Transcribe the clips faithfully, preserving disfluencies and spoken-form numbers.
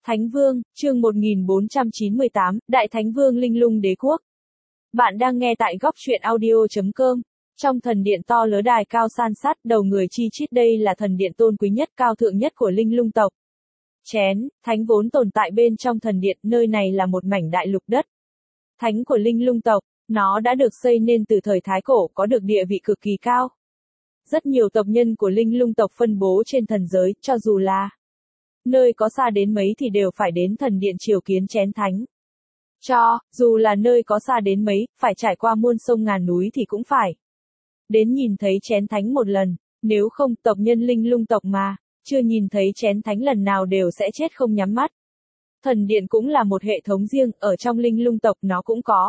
Thánh Vương, chương một nghìn bốn trăm chín mươi tám, Đại Thánh Vương Linh Lung Đế Quốc. Bạn đang nghe tại góc truyện audio chấm com. Trong thần điện to lớn đài cao san sát, đầu người chi chít, đây là thần điện tôn quý nhất, cao thượng nhất của Linh Lung tộc. Chén, thánh vốn tồn tại bên trong thần điện, nơi này là một mảnh đại lục đất. Thánh của Linh Lung tộc, nó đã được xây nên từ thời Thái Cổ, có được địa vị cực kỳ cao. Rất nhiều tộc nhân của Linh Lung tộc phân bố trên thần giới, cho dù là nơi có xa đến mấy thì đều phải đến thần điện triều kiến chén thánh. Cho, dù là nơi có xa đến mấy, phải trải qua muôn sông ngàn núi thì cũng phải đến nhìn thấy chén thánh một lần, nếu không tộc nhân Linh Lung tộc mà chưa nhìn thấy chén thánh lần nào đều sẽ chết không nhắm mắt. Thần điện cũng là một hệ thống riêng, ở trong Linh Lung tộc nó cũng có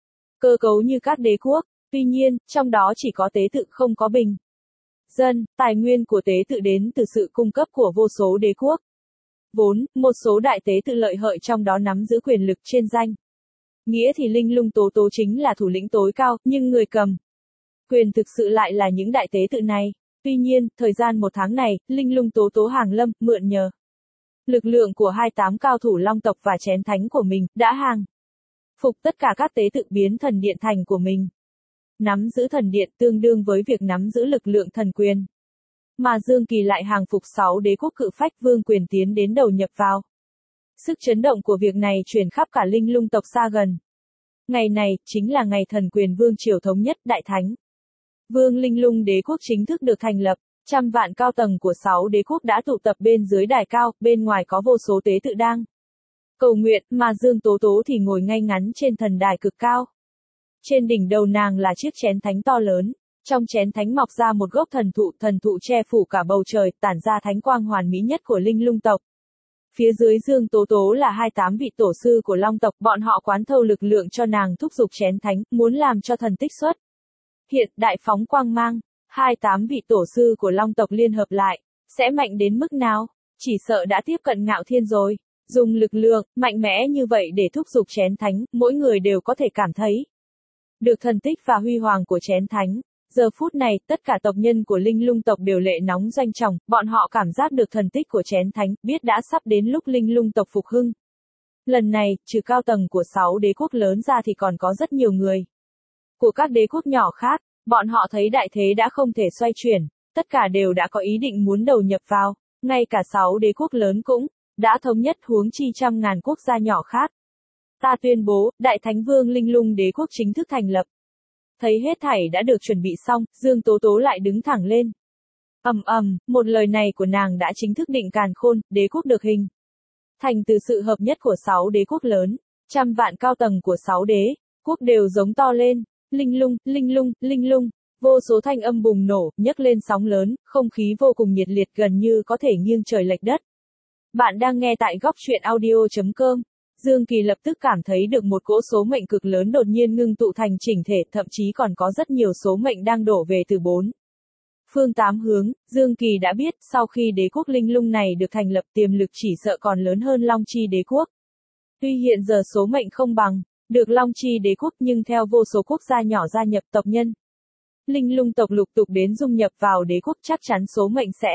cơ cấu như các đế quốc, tuy nhiên, trong đó chỉ có tế tự không có bình dân, tài nguyên của tế tự đến từ sự cung cấp của vô số đế quốc. Vốn, một số đại tế tự lợi hợi trong đó nắm giữ quyền lực trên danh nghĩa thì Linh Lung Tố Tố chính là thủ lĩnh tối cao, nhưng người cầm quyền thực sự lại là những đại tế tự này. Tuy nhiên, thời gian một tháng này, Linh Lung Tố Tố hàng lâm, mượn nhờ lực lượng của hai mươi tám cao thủ long tộc và chén thánh của mình, đã hàng phục tất cả các tế tự biến thần điện thành của mình. Nắm giữ thần điện tương đương với việc nắm giữ lực lượng thần quyền. Mà Dương Kỳ lại hàng phục sáu đế quốc cự phách vương quyền tiến đến đầu nhập vào. Sức chấn động của việc này truyền khắp cả Linh Lung tộc xa gần. Ngày này, chính là ngày thần quyền vương triều thống nhất, Đại Thánh Vương Linh Lung Đế Quốc chính thức được thành lập. Trăm vạn cao tầng của sáu đế quốc đã tụ tập bên dưới đài cao, bên ngoài có vô số tế tự đang cầu nguyện, mà Dương Tố Tố thì ngồi ngay ngắn trên thần đài cực cao. Trên đỉnh đầu nàng là chiếc chén thánh to lớn. Trong chén thánh mọc ra một gốc thần thụ, thần thụ che phủ cả bầu trời, tản ra thánh quang hoàn mỹ nhất của Linh Lung tộc. Phía dưới Dương Tố Tố là hai mươi tám vị tổ sư của Long tộc, bọn họ quán thâu lực lượng cho nàng thúc giục chén thánh, muốn làm cho thần tích xuất hiện, đại phóng quang mang. hai mươi tám vị tổ sư của Long tộc liên hợp lại, sẽ mạnh đến mức nào? Chỉ sợ đã tiếp cận ngạo thiên rồi. Dùng lực lượng mạnh mẽ như vậy để thúc giục chén thánh, mỗi người đều có thể cảm thấy được thần tích và huy hoàng của chén thánh. Giờ phút này, tất cả tộc nhân của Linh Lung tộc đều lệ nóng doanh trọng, bọn họ cảm giác được thần tích của chén thánh, biết đã sắp đến lúc Linh Lung tộc phục hưng. Lần này, trừ cao tầng của sáu đế quốc lớn ra thì còn có rất nhiều người của các đế quốc nhỏ khác, bọn họ thấy đại thế đã không thể xoay chuyển, tất cả đều đã có ý định muốn đầu nhập vào, ngay cả sáu đế quốc lớn cũng đã thống nhất, huống chi trăm ngàn quốc gia nhỏ khác. Ta tuyên bố, Đại Thánh Vương Linh Lung Đế Quốc chính thức thành lập. Thấy hết thảy đã được chuẩn bị xong, Dương Tố Tố lại đứng thẳng lên. Ầm ầm, một lời này của nàng đã chính thức định càn khôn, đế quốc được hình thành từ sự hợp nhất của sáu đế quốc lớn, trăm vạn cao tầng của sáu đế quốc đều giống to lên, Linh Lung, Linh Lung, Linh Lung, vô số thanh âm bùng nổ, nhấc lên sóng lớn, không khí vô cùng nhiệt liệt gần như có thể nghiêng trời lệch đất. Bạn đang nghe tại góc truyện audio chấm com. Dương Kỳ lập tức cảm thấy được một cỗ số mệnh cực lớn đột nhiên ngưng tụ thành chỉnh thể, thậm chí còn có rất nhiều số mệnh đang đổ về từ bốn phương tám hướng. Dương Kỳ đã biết, sau khi đế quốc Linh Lung này được thành lập, tiềm lực chỉ sợ còn lớn hơn Long Chi đế quốc. Tuy hiện giờ số mệnh không bằng được Long Chi đế quốc, nhưng theo vô số quốc gia nhỏ gia nhập, tộc nhân Linh Lung tộc lục tục đến dung nhập vào đế quốc, chắc chắn số mệnh sẽ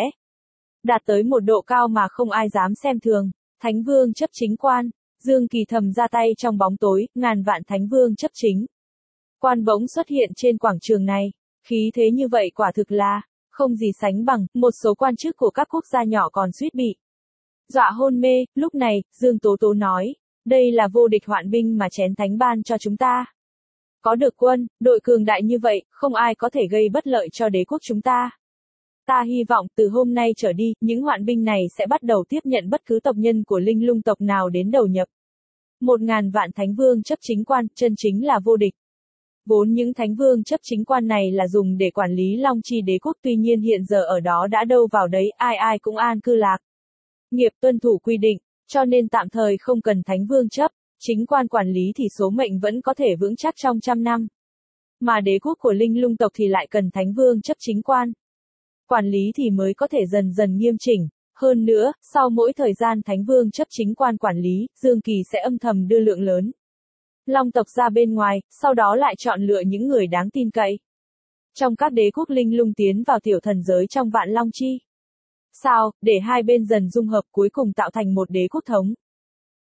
đạt tới một độ cao mà không ai dám xem thường. Thánh Vương chấp chính quan. Dương Kỳ thầm ra tay trong bóng tối, ngàn vạn Thánh Vương chấp chính quan bỗng xuất hiện trên quảng trường này. Khí thế như vậy quả thực là không gì sánh bằng, một số quan chức của các quốc gia nhỏ còn suýt bị dọa hôn mê. Lúc này, Dương Tố Tố nói, đây là vô địch hoạn binh mà chén thánh ban cho chúng ta. Có được quân, đội cường đại như vậy, không ai có thể gây bất lợi cho đế quốc chúng ta. Ta hy vọng từ hôm nay trở đi, những hoạn binh này sẽ bắt đầu tiếp nhận bất cứ tộc nhân của Linh Lung tộc nào đến đầu nhập. Một ngàn vạn Thánh Vương chấp chính quan, chân chính là vô địch. Vốn những Thánh Vương chấp chính quan này là dùng để quản lý Long Chi đế quốc, tuy nhiên hiện giờ ở đó đã đâu vào đấy, ai ai cũng an cư lạc nghiệp, tuân thủ quy định, cho nên tạm thời không cần Thánh Vương chấp chính quan quản lý thì số mệnh vẫn có thể vững chắc trong trăm năm. Mà đế quốc của Linh Lung tộc thì lại cần Thánh Vương chấp chính quan quản lý thì mới có thể dần dần nghiêm chỉnh. Hơn nữa, sau mỗi thời gian Thánh Vương chấp chính quan quản lý, Dương Kỳ sẽ âm thầm đưa lượng lớn Long tộc ra bên ngoài, sau đó lại chọn lựa những người đáng tin cậy trong các đế quốc Linh Lung tiến vào tiểu thần giới trong vạn Long Chi. Sao, để hai bên dần dung hợp, cuối cùng tạo thành một đế quốc thống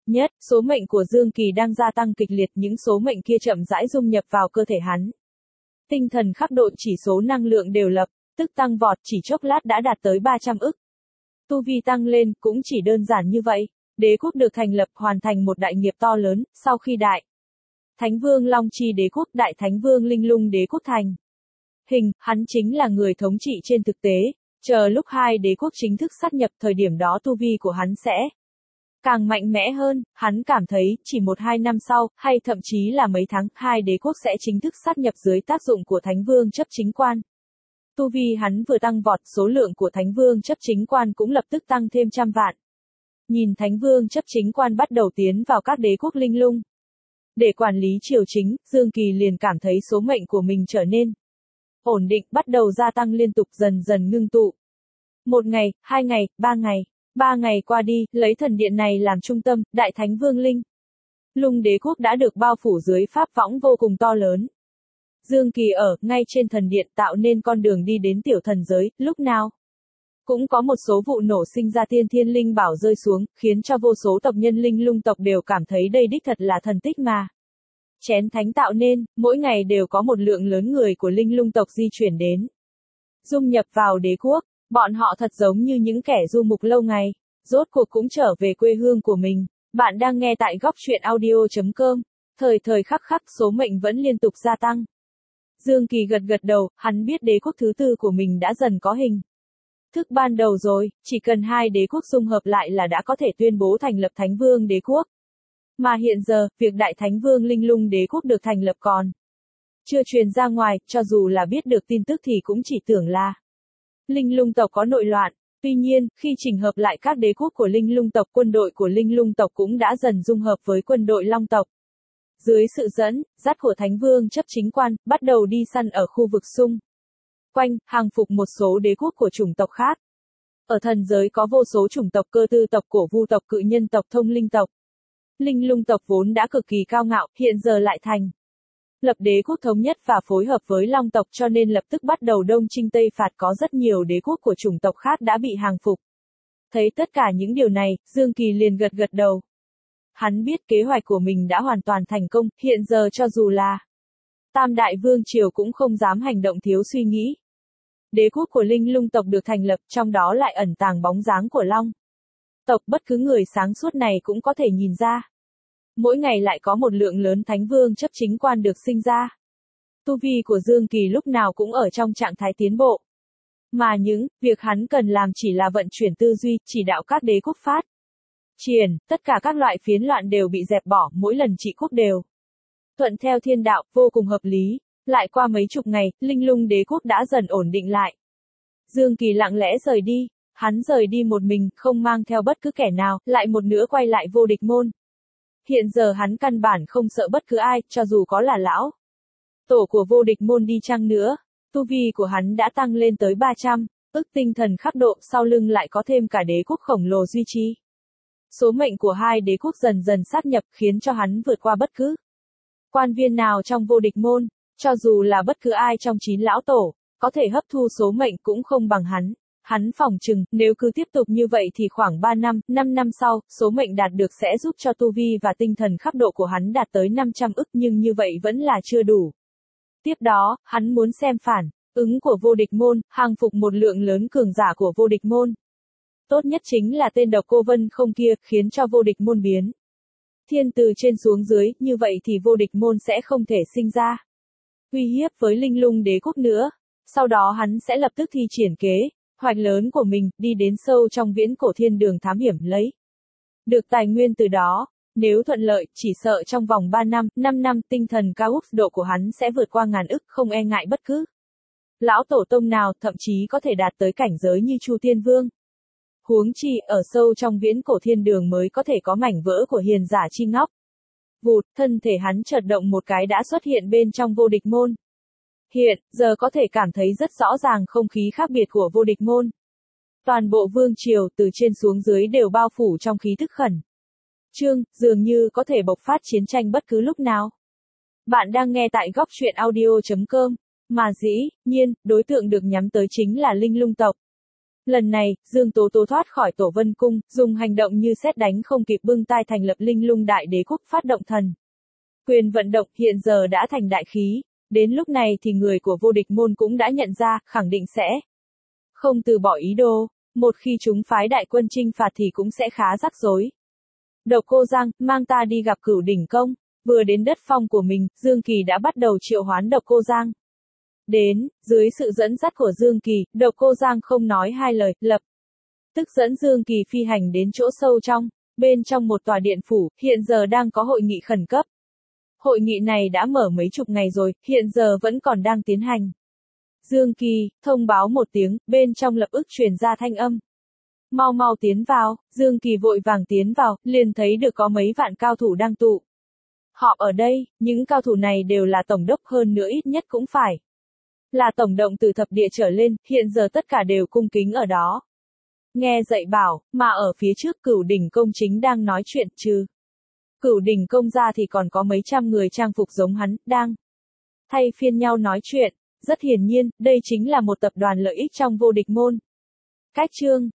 Nhất, số mệnh của Dương Kỳ đang gia tăng kịch liệt, những số mệnh kia chậm rãi dung nhập vào cơ thể hắn. Tinh thần khắc độ chỉ số năng lượng đều lập, tức tăng vọt, chỉ chốc lát đã đạt tới ba trăm ức. Tu vi tăng lên, cũng chỉ đơn giản như vậy. Đế quốc được thành lập, hoàn thành một đại nghiệp to lớn, sau khi đại Thánh Vương Long Chi Đế quốc, Đại Thánh Vương Linh Lung Đế quốc thành hình, hắn chính là người thống trị trên thực tế. Chờ lúc hai đế quốc chính thức sát nhập, thời điểm đó tu vi của hắn sẽ càng mạnh mẽ hơn. Hắn cảm thấy, chỉ một hai năm sau, hay thậm chí là mấy tháng, hai đế quốc sẽ chính thức sát nhập dưới tác dụng của Thánh Vương chấp chính quan. Tu vi hắn vừa tăng vọt, số lượng của Thánh Vương chấp chính quan cũng lập tức tăng thêm trăm vạn. Nhìn Thánh Vương chấp chính quan bắt đầu tiến vào các đế quốc linh lung để quản lý triều chính, Dương Kỳ liền cảm thấy số mệnh của mình trở nên ổn định, bắt đầu gia tăng liên tục, dần dần ngưng tụ. Một ngày, hai ngày, ba ngày. Ba ngày qua đi, lấy thần điện này làm trung tâm, Đại Thánh Vương Linh Lung Đế quốc đã được bao phủ dưới pháp võng vô cùng to lớn. Dương Kỳ ở ngay trên thần điện, tạo nên con đường đi đến tiểu thần giới. Lúc nào cũng có một số vụ nổ sinh ra tiên thiên linh bảo rơi xuống, khiến cho vô số tộc nhân linh lung tộc đều cảm thấy đây đích thật là thần tích mà Chén Thánh tạo nên. Mỗi ngày đều có một lượng lớn người của linh lung tộc di chuyển đến, dung nhập vào đế quốc. Bọn họ thật giống như những kẻ du mục lâu ngày, rốt cuộc cũng trở về quê hương của mình. Bạn đang nghe tại góc truyện audio chấm com. Thời thời khắc khắc, số mệnh vẫn liên tục gia tăng. Dương Kỳ gật gật đầu, hắn biết đế quốc thứ tư của mình đã dần có hình thức ban đầu rồi, chỉ cần hai đế quốc dung hợp lại là đã có thể tuyên bố thành lập Thánh Vương Đế quốc. Mà hiện giờ, việc Đại Thánh Vương Linh Lung Đế quốc được thành lập còn chưa truyền ra ngoài, cho dù là biết được tin tức thì cũng chỉ tưởng là linh lung tộc có nội loạn. Tuy nhiên, khi chỉnh hợp lại các đế quốc của linh lung tộc, quân đội của linh lung tộc cũng đã dần dung hợp với quân đội long tộc. Dưới sự dẫn dắt của Thánh Vương chấp chính quan, bắt đầu đi săn ở khu vực xung quanh, hàng phục một số đế quốc của chủng tộc khác. Ở thần giới có vô số chủng tộc, cơ tư tộc, cổ vu tộc, cự nhân tộc, thông linh tộc. Linh lung tộc vốn đã cực kỳ cao ngạo, hiện giờ lại thành lập đế quốc thống nhất và phối hợp với long tộc, cho nên lập tức bắt đầu đông chinh tây phạt, có rất nhiều đế quốc của chủng tộc khác đã bị hàng phục. Thấy tất cả những điều này, Dương Kỳ liền gật gật đầu. Hắn biết kế hoạch của mình đã hoàn toàn thành công, hiện giờ cho dù là Tam Đại Vương Triều cũng không dám hành động thiếu suy nghĩ. Đế quốc của linh lung tộc được thành lập, trong đó lại ẩn tàng bóng dáng của long tộc, bất cứ người sáng suốt này cũng có thể nhìn ra. Mỗi ngày lại có một lượng lớn Thánh Vương chấp chính quan được sinh ra. Tu vi của Dương Kỳ lúc nào cũng ở trong trạng thái tiến bộ. Mà những việc hắn cần làm chỉ là vận chuyển tư duy, chỉ đạo các đế quốc phát triển, tất cả các loại phiến loạn đều bị dẹp bỏ, mỗi lần trị quốc đều thuận theo thiên đạo, vô cùng hợp lý. Lại qua mấy chục ngày, linh lung đế quốc đã dần ổn định lại. Dương Kỳ lặng lẽ rời đi, hắn rời đi một mình, không mang theo bất cứ kẻ nào, lại một nữa quay lại vô địch môn. Hiện giờ hắn căn bản không sợ bất cứ ai, cho dù có là lão tổ của vô địch môn đi chăng nữa. Tu vi của hắn đã tăng lên tới ba trăm ức tinh thần khắc độ, sau lưng lại có thêm cả đế quốc khổng lồ duy trì. Số mệnh của hai đế quốc dần dần sát nhập, khiến cho hắn vượt qua bất cứ quan viên nào trong vô địch môn. Cho dù là bất cứ ai trong chín lão tổ, có thể hấp thu số mệnh cũng không bằng hắn. Hắn phỏng chừng, nếu cứ tiếp tục như vậy thì khoảng ba năm, năm năm sau, số mệnh đạt được sẽ giúp cho tu vi và tinh thần khắc độ của hắn đạt tới năm trăm ức, nhưng như vậy vẫn là chưa đủ. Tiếp đó, hắn muốn xem phản ứng của vô địch môn, hàng phục một lượng lớn cường giả của vô địch môn. Tốt nhất chính là tên độc cô Vân Không kia, khiến cho vô địch môn biến thiên từ trên xuống dưới, như vậy thì vô địch môn sẽ không thể sinh ra uy hiếp với linh lung đế quốc nữa. Sau đó hắn sẽ lập tức thi triển kế hoạch lớn của mình, đi đến sâu trong viễn cổ thiên đường thám hiểm lấy được tài nguyên từ đó. Nếu thuận lợi, chỉ sợ trong vòng ba năm, năm năm, tinh thần cao úc độ của hắn sẽ vượt qua ngàn ức, không e ngại bất cứ lão tổ tông nào, thậm chí có thể đạt tới cảnh giới như Chu Tiên Vương. Huống chi, ở sâu trong viễn cổ thiên đường mới có thể có mảnh vỡ của hiền giả chi ngóc. Vụt, thân thể hắn chợt động một cái đã xuất hiện bên trong vô địch môn. Hiện, giờ có thể cảm thấy rất rõ ràng không khí khác biệt của vô địch môn. Toàn bộ vương triều, từ trên xuống dưới đều bao phủ trong khí thức khẩn trương, dường như có thể bộc phát chiến tranh bất cứ lúc nào. Bạn đang nghe tại góc truyện audio chấm com, mà dĩ nhiên, đối tượng được nhắm tới chính là linh lung tộc. Lần này, Dương Tố Tố thoát khỏi Tổ Vân Cung, dùng hành động như sét đánh không kịp bưng tai thành lập Linh Lung Đại Đế Quốc phát động thần. Quyền vận động hiện giờ đã thành đại khí, đến lúc này thì người của vô địch môn cũng đã nhận ra, khẳng định sẽ không từ bỏ ý đồ, một khi chúng phái đại quân chinh phạt thì cũng sẽ khá rắc rối. Độc Cô Giang, mang ta đi gặp Cửu Đỉnh Công, vừa đến đất phong của mình, Dương Kỳ đã bắt đầu triệu hoán Độc Cô Giang. Đến, dưới sự dẫn dắt của Dương Kỳ, Độc Cô Giang không nói hai lời, lập tức dẫn Dương Kỳ phi hành đến chỗ sâu trong, bên trong một tòa điện phủ, hiện giờ đang có hội nghị khẩn cấp. Hội nghị này đã mở mấy chục ngày rồi, hiện giờ vẫn còn đang tiến hành. Dương Kỳ, thông báo một tiếng, bên trong lập ức truyền ra thanh âm. Mau mau tiến vào, Dương Kỳ vội vàng tiến vào, liền thấy được có mấy vạn cao thủ đang tụ. Họ ở đây, những cao thủ này đều là tổng đốc, hơn nữa ít nhất cũng phải là tổng động từ thập địa trở lên, hiện giờ tất cả đều cung kính ở đó. Nghe dạy bảo, mà ở phía trước Cửu Đỉnh Công chính đang nói chuyện, chứ Cửu Đỉnh Công ra thì còn có mấy trăm người trang phục giống hắn, đang thay phiên nhau nói chuyện. Rất hiển nhiên, đây chính là một tập đoàn lợi ích trong vô địch môn. Cách chương